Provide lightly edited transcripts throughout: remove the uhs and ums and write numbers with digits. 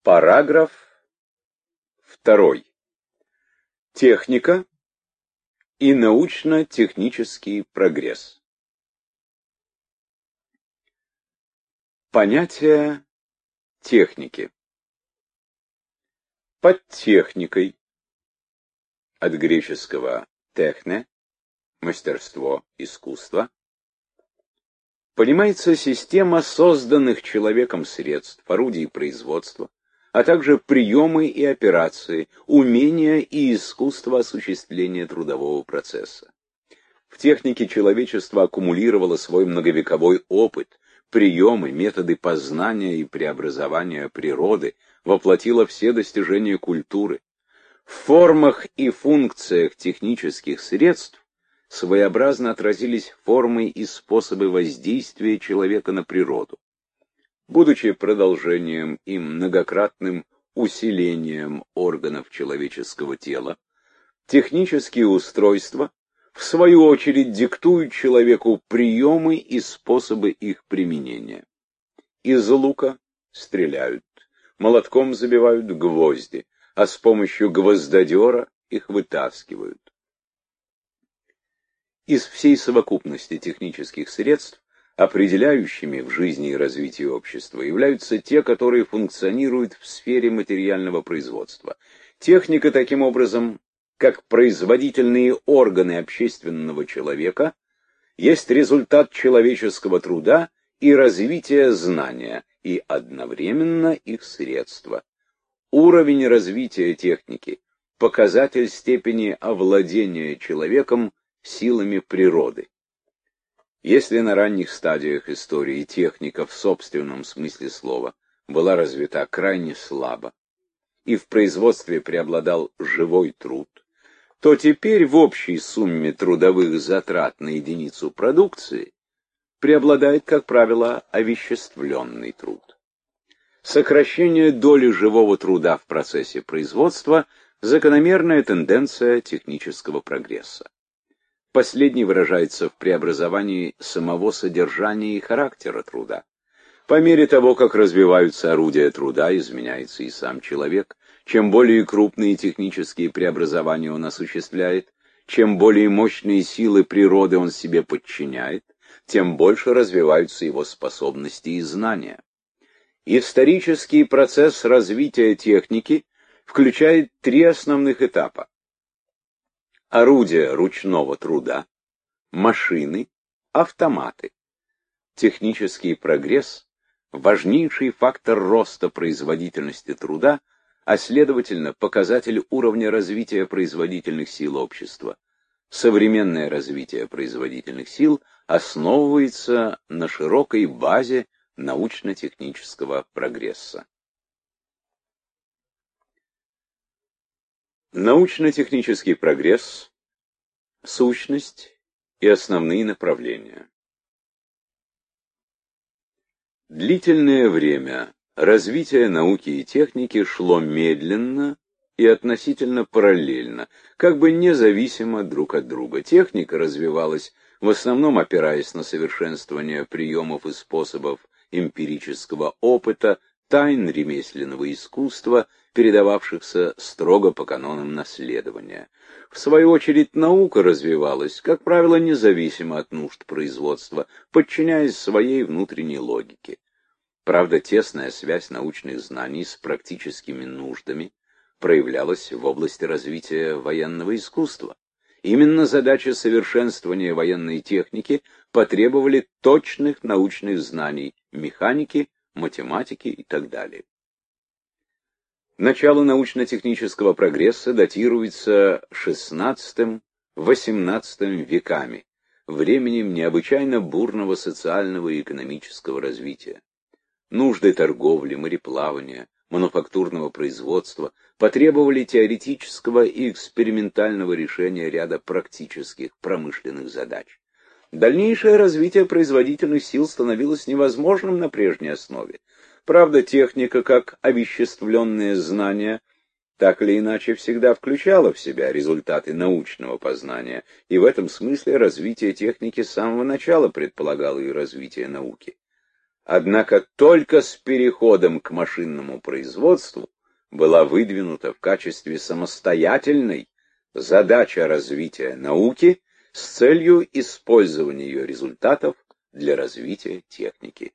Параграф 2. Техника и научно-технический прогресс. Понятие техники. Под техникой, от греческого техне, мастерство, искусство, понимается система созданных человеком средств, орудий производства, а также приемы и операции, умения и искусство осуществления трудового процесса. В технике человечество аккумулировало свой многовековой опыт, приемы, методы познания и преобразования природы, воплотило все достижения культуры. В формах и функциях технических средств своеобразно отразились формы и способы воздействия человека на природу. Будучи продолжением и многократным усилением органов человеческого тела, технические устройства, в свою очередь, диктуют человеку приемы и способы их применения. Из лука стреляют, молотком забивают гвозди, а с помощью гвоздодера их вытаскивают. Из всей совокупности технических средств определяющими в жизни и развитии общества являются те, которые функционируют в сфере материального производства. Техника, таким образом, как производительные органы общественного человека, есть результат человеческого труда и развития знания, и одновременно их средства. Уровень развития техники – показатель степени овладения человеком силами природы. Если на ранних стадиях истории техника в собственном смысле слова была развита крайне слабо, и в производстве преобладал живой труд, то теперь в общей сумме трудовых затрат на единицу продукции преобладает, как правило, овеществленный труд. Сокращение доли живого труда в процессе производства – закономерная тенденция технического прогресса. Последний выражается в преобразовании самого содержания и характера труда. По мере того, как развиваются орудия труда, изменяется и сам человек. Чем более крупные технические преобразования он осуществляет, чем более мощные силы природы он себе подчиняет, тем больше развиваются его способности и знания. Исторический процесс развития техники включает три основных этапа: орудия ручного труда, машины, автоматы. Технический прогресс – важнейший фактор роста производительности труда, а следовательно, показатель уровня развития производительных сил общества. Современное развитие производительных сил основывается на широкой базе научно-технического прогресса. Научно-технический прогресс, сущность и основные направления. Длительное время развитие науки и техники шло медленно и относительно параллельно, как бы независимо друг от друга. Техника развивалась в основном опираясь на совершенствование приемов и способов эмпирического опыта, тайн ремесленного искусства, передававшихся строго по канонам наследования. В свою очередь, наука развивалась, как правило, независимо от нужд производства, подчиняясь своей внутренней логике. Правда, тесная связь научных знаний с практическими нуждами проявлялась в области развития военного искусства. Именно задачи совершенствования военной техники потребовали точных научных знаний механики, математики и так далее. Начало научно-технического прогресса датируется XVI-XVIII веками, временем необычайно бурного социального и экономического развития. Нужды торговли, мореплавания, мануфактурного производства потребовали теоретического и экспериментального решения ряда практических промышленных задач. Дальнейшее развитие производительных сил становилось невозможным на прежней основе. Правда, техника, как овеществленное знание, так или иначе всегда включала в себя результаты научного познания, и в этом смысле развитие техники с самого начала предполагало и развитие науки. Однако только с переходом к машинному производству была выдвинута в качестве самостоятельной задача развития науки с целью использования ее результатов для развития техники.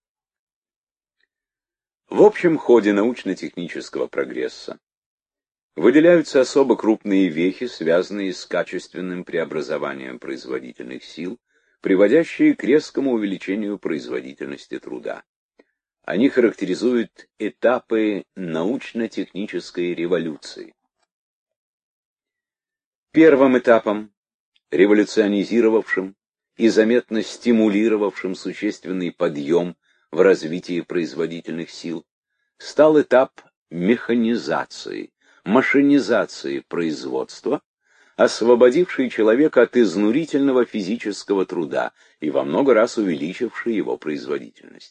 В общем ходе научно-технического прогресса выделяются особо крупные вехи, связанные с качественным преобразованием производительных сил, приводящие к резкому увеличению производительности труда. Они характеризуют этапы научно-технической революции. Первым этапом, революционизировавшим и заметно стимулировавшим существенный подъем в развитии производительных сил, стал этап механизации, машинизации производства, освободивший человека от изнурительного физического труда и во много раз увеличивший его производительность.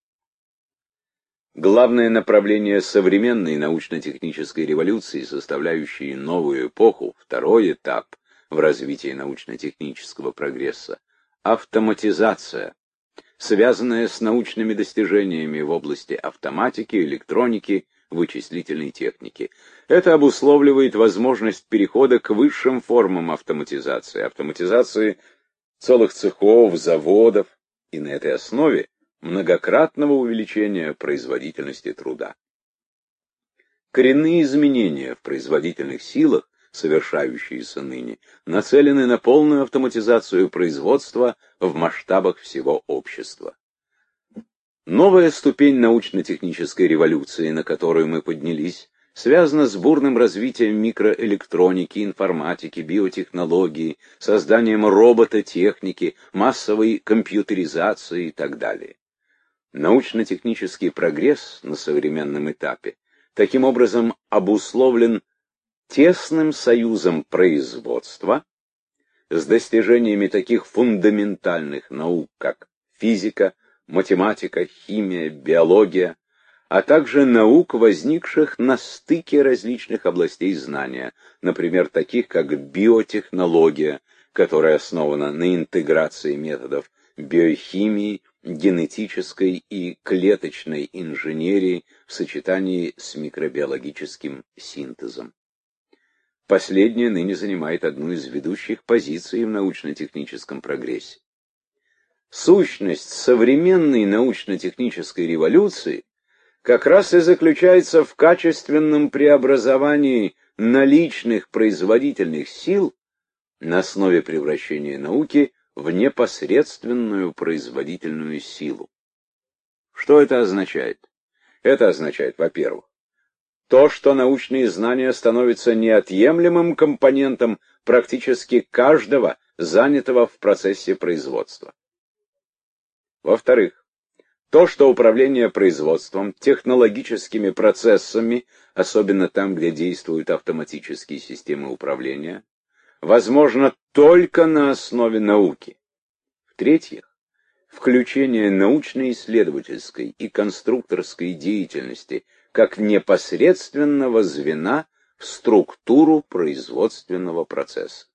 Главное направление современной научно-технической революции, составляющей новую эпоху, второй этап в развитии научно-технического прогресса – автоматизация, связанная с научными достижениями в области автоматики, электроники, вычислительной техники. Это обусловливает возможность перехода к высшим формам автоматизации целых цехов, заводов, и на этой основе многократного увеличения производительности труда. Коренные изменения в производительных силах, совершающиеся ныне, нацелены на полную автоматизацию производства в масштабах всего общества. Новая ступень научно-технической революции, на которую мы поднялись, связана с бурным развитием микроэлектроники, информатики, биотехнологии, созданием робототехники, массовой компьютеризации и так далее. Научно-технический прогресс на современном этапе таким образом обусловлен тесным союзом производства с достижениями таких фундаментальных наук, как физика, математика, химия, биология, а также наук, возникших на стыке различных областей знания, например, таких как биотехнология, которая основана на интеграции методов биохимии, генетической и клеточной инженерии в сочетании с микробиологическим синтезом. Последнее ныне занимает одну из ведущих позиций в научно-техническом прогрессе. Сущность современной научно-технической революции как раз и заключается в качественном преобразовании наличных производительных сил на основе превращения науки в непосредственную производительную силу. Что это означает? Это означает, во-первых, то, что научные знания становятся неотъемлемым компонентом практически каждого, занятого в процессе производства. Во-вторых, то, что управление производством, технологическими процессами, особенно там, где действуют автоматические системы управления, возможно только на основе науки. В-третьих, включение научно-исследовательской и конструкторской деятельности как непосредственного звена в структуру производственного процесса.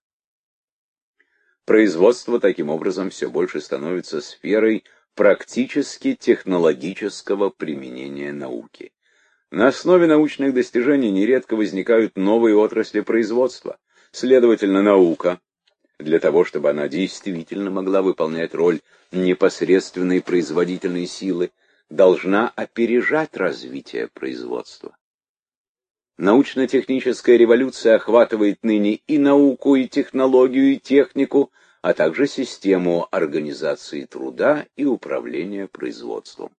Производство таким образом все больше становится сферой практически технологического применения науки. На основе научных достижений нередко возникают новые отрасли производства. Следовательно, наука, для того, чтобы она действительно могла выполнять роль непосредственной производительной силы, должна опережать развитие производства. Научно-техническая революция охватывает ныне и науку, и технологию, и технику, а также систему организации труда и управления производством.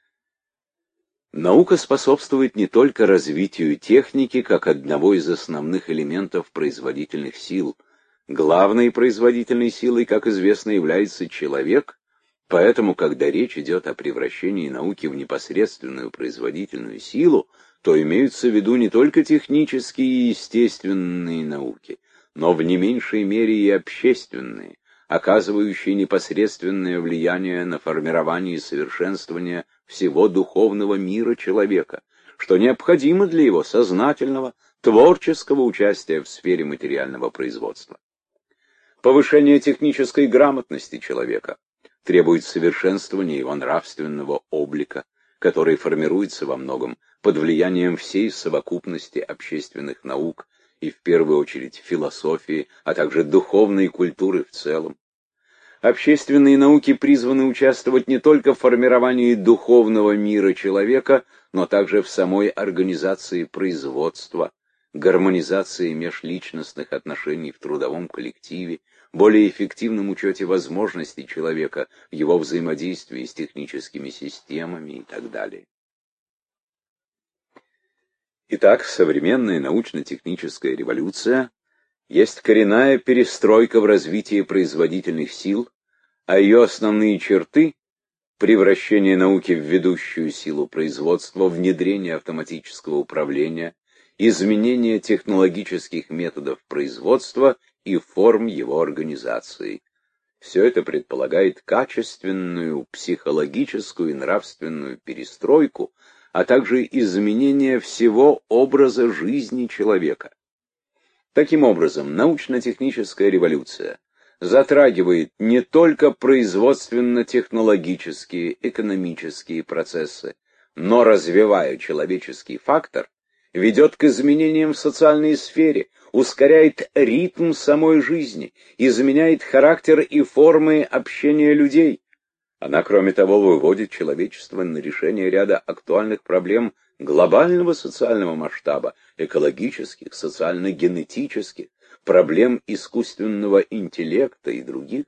Наука способствует не только развитию техники как одного из основных элементов производительных сил. Главной производительной силой, как известно, является человек, поэтому, когда речь идет о превращении науки в непосредственную производительную силу, то имеются в виду не только технические и естественные науки, но в не меньшей мере и общественные, оказывающие непосредственное влияние на формирование и совершенствование всего духовного мира человека, что необходимо для его сознательного, творческого участия в сфере материального производства. Повышение технической грамотности человека, требует совершенствования его нравственного облика, который формируется во многом под влиянием всей совокупности общественных наук и в первую очередь философии, а также духовной культуры в целом. Общественные науки призваны участвовать не только в формировании духовного мира человека, но также в самой организации производства, гармонизации межличностных отношений в трудовом коллективе, более эффективном учете возможностей человека в его взаимодействии с техническими системами и так далее. Итак, современная научно-техническая революция есть коренная перестройка в развитии производительных сил, а ее основные черты — превращение науки в ведущую силу производства, внедрение автоматического управления, изменение технологических методов производства и форм его организации. Все это предполагает качественную психологическую и нравственную перестройку, а также изменение всего образа жизни человека. Таким образом, научно-техническая революция затрагивает не только производственно-технологические, экономические процессы, но, развивая человеческий фактор, ведет к изменениям в социальной сфере, ускоряет ритм самой жизни, изменяет характер и формы общения людей. Она, кроме того, выводит человечество на решение ряда актуальных проблем глобального социального масштаба, экологических, социально-генетических, проблем искусственного интеллекта и других.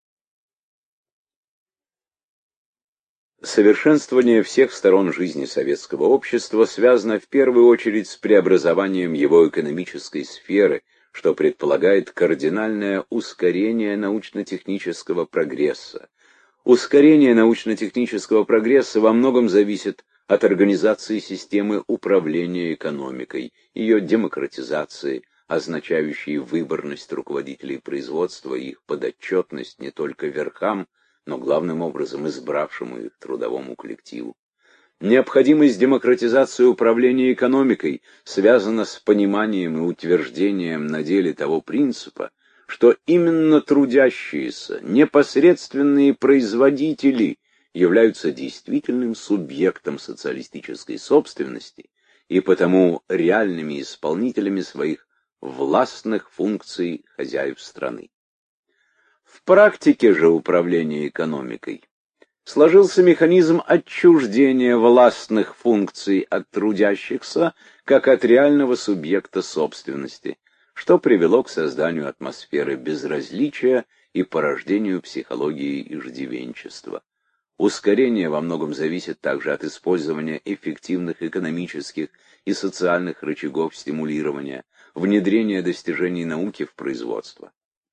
Совершенствование всех сторон жизни советского общества связано в первую очередь с преобразованием его экономической сферы, что предполагает кардинальное ускорение научно-технического прогресса. Ускорение научно-технического прогресса во многом зависит от организации системы управления экономикой, ее демократизации, означающей выборность руководителей производства и их подотчетность не только верхам, но главным образом избравшему их трудовому коллективу. Необходимость демократизации управления экономикой связана с пониманием и утверждением на деле того принципа, что именно трудящиеся, непосредственные производители являются действительным субъектом социалистической собственности и потому реальными исполнителями своих властных функций хозяев страны. В практике же управления экономикой сложился механизм отчуждения властных функций от трудящихся как от реального субъекта собственности, что привело к созданию атмосферы безразличия и порождению психологии иждивенчества. Ускорение во многом зависит также от использования эффективных экономических и социальных рычагов стимулирования, внедрения достижений науки в производство.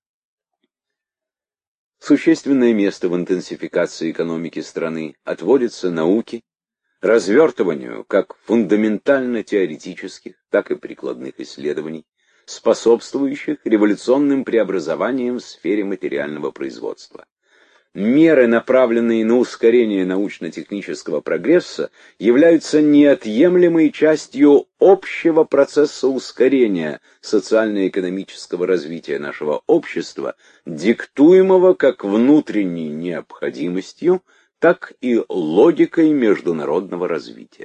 Существенное место в интенсификации экономики страны отводится науке, развертыванию как фундаментально-теоретических, так и прикладных исследований, способствующих революционным преобразованиям в сфере материального производства. Меры, направленные на ускорение научно-технического прогресса, являются неотъемлемой частью общего процесса ускорения социально-экономического развития нашего общества, диктуемого как внутренней необходимостью, так и логикой международного развития.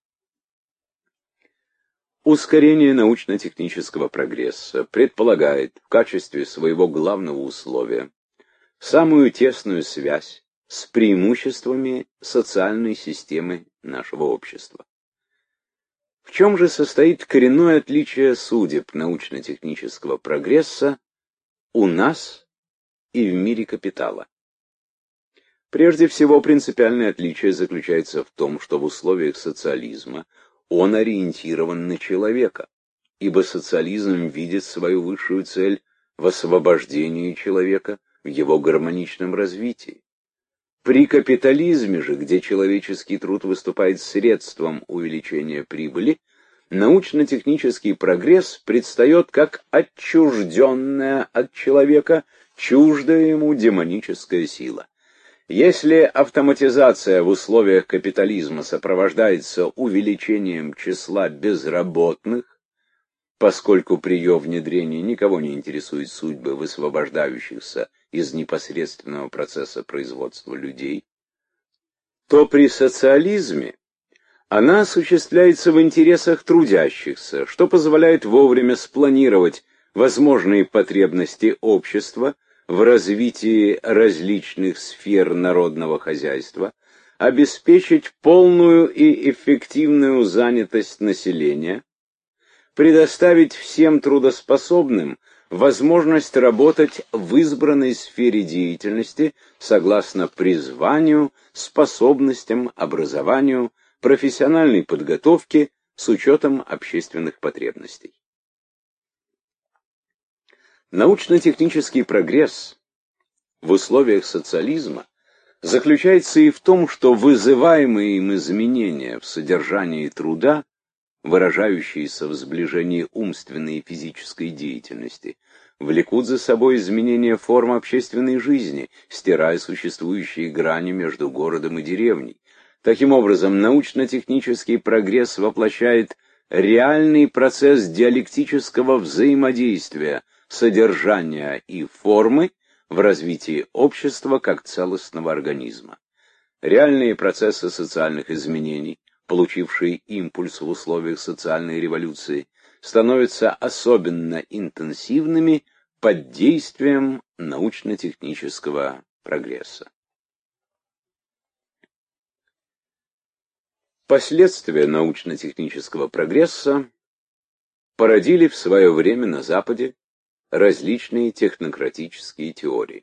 Ускорение научно-технического прогресса предполагает в качестве своего главного условия самую тесную связь с преимуществами социальной системы нашего общества. В чем же состоит коренное отличие судеб научно-технического прогресса у нас и в мире капитала? Прежде всего, принципиальное отличие заключается в том, что в условиях социализма он ориентирован на человека, ибо социализм видит свою высшую цель в освобождении человека, в его гармоничном развитии. При капитализме же, где человеческий труд выступает средством увеличения прибыли, научно-технический прогресс предстает как отчужденная от человека, чуждая ему демоническая сила. Если автоматизация в условиях капитализма сопровождается увеличением числа безработных, поскольку при ее внедрении никого не интересуют судьбы высвобождающихся из непосредственного процесса производства людей, то при социализме она осуществляется в интересах трудящихся, что позволяет вовремя спланировать возможные потребности общества в развитии различных сфер народного хозяйства, обеспечить полную и эффективную занятость населения, предоставить всем трудоспособным возможность работать в избранной сфере деятельности согласно призванию, способностям, образованию, профессиональной подготовке с учетом общественных потребностей. Научно-технический прогресс в условиях социализма заключается и в том, что вызываемые им изменения в содержании труда, выражающиеся в сближении умственной и физической деятельности, влекут за собой изменения форм общественной жизни, стирая существующие грани между городом и деревней. Таким образом, научно-технический прогресс воплощает реальный процесс диалектического взаимодействия содержания и формы в развитии общества как целостного организма. Реальные процессы социальных изменений, получившие импульс в условиях социальной революции, становятся особенно интенсивными под действием научно-технического прогресса. Последствия научно-технического прогресса породили в свое время на Западе различные технократические теории.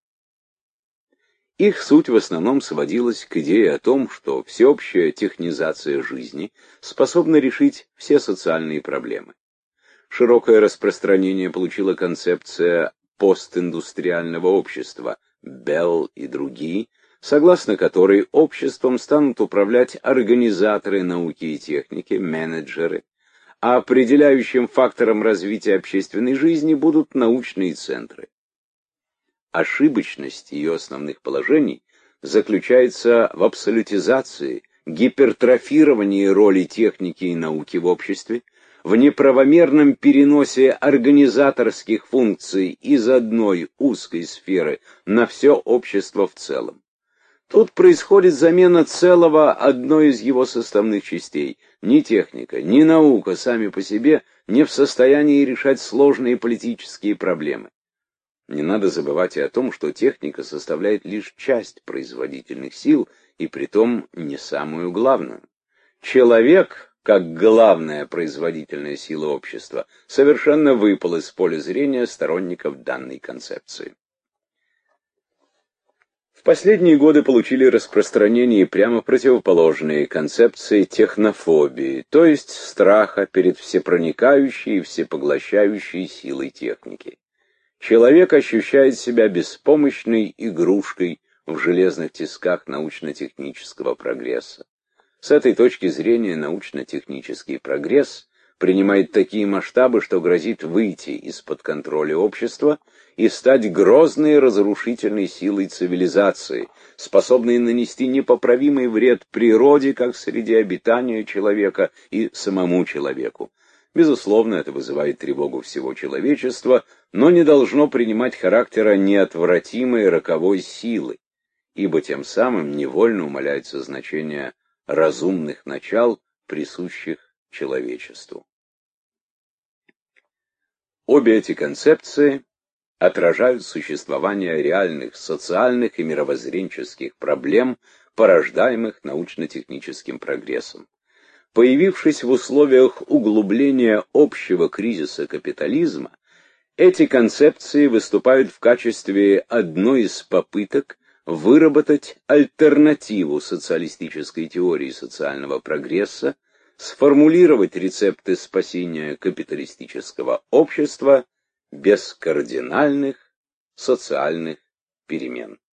Их суть в основном сводилась к идее о том, что всеобщая технизация жизни способна решить все социальные проблемы. Широкое распространение получила концепция постиндустриального общества, Белл и другие, согласно которой обществом станут управлять организаторы науки и техники, менеджеры, а определяющим фактором развития общественной жизни будут научные центры. Ошибочность ее основных положений заключается в абсолютизации, гипертрофировании роли техники и науки в обществе, в неправомерном переносе организаторских функций из одной узкой сферы на все общество в целом. Тут происходит замена целого одной из его составных частей. Ни техника, ни наука сами по себе не в состоянии решать сложные политические проблемы. Не надо забывать и о том, что техника составляет лишь часть производительных сил, и притом не самую главную. Человек, как главная производительная сила общества, совершенно выпал из поля зрения сторонников данной концепции. В последние годы получили распространение прямо противоположные концепции технофобии, то есть страха перед всепроникающей и всепоглощающей силой техники. Человек ощущает себя беспомощной игрушкой в железных тисках научно-технического прогресса. С этой точки зрения научно-технический прогресс принимает такие масштабы, что грозит выйти из-под контроля общества и стать грозной разрушительной силой цивилизации, способной нанести непоправимый вред природе как в среде обитания человека и самому человеку. Безусловно, это вызывает тревогу всего человечества, но не должно принимать характера неотвратимой роковой силы, ибо тем самым невольно умаляется значение разумных начал, присущих человечеству. Обе эти концепции отражают существование реальных социальных и мировоззренческих проблем, порождаемых научно-техническим прогрессом. Появившись в условиях углубления общего кризиса капитализма, эти концепции выступают в качестве одной из попыток выработать альтернативу социалистической теории социального прогресса, сформулировать рецепты спасения капиталистического общества без кардинальных социальных перемен.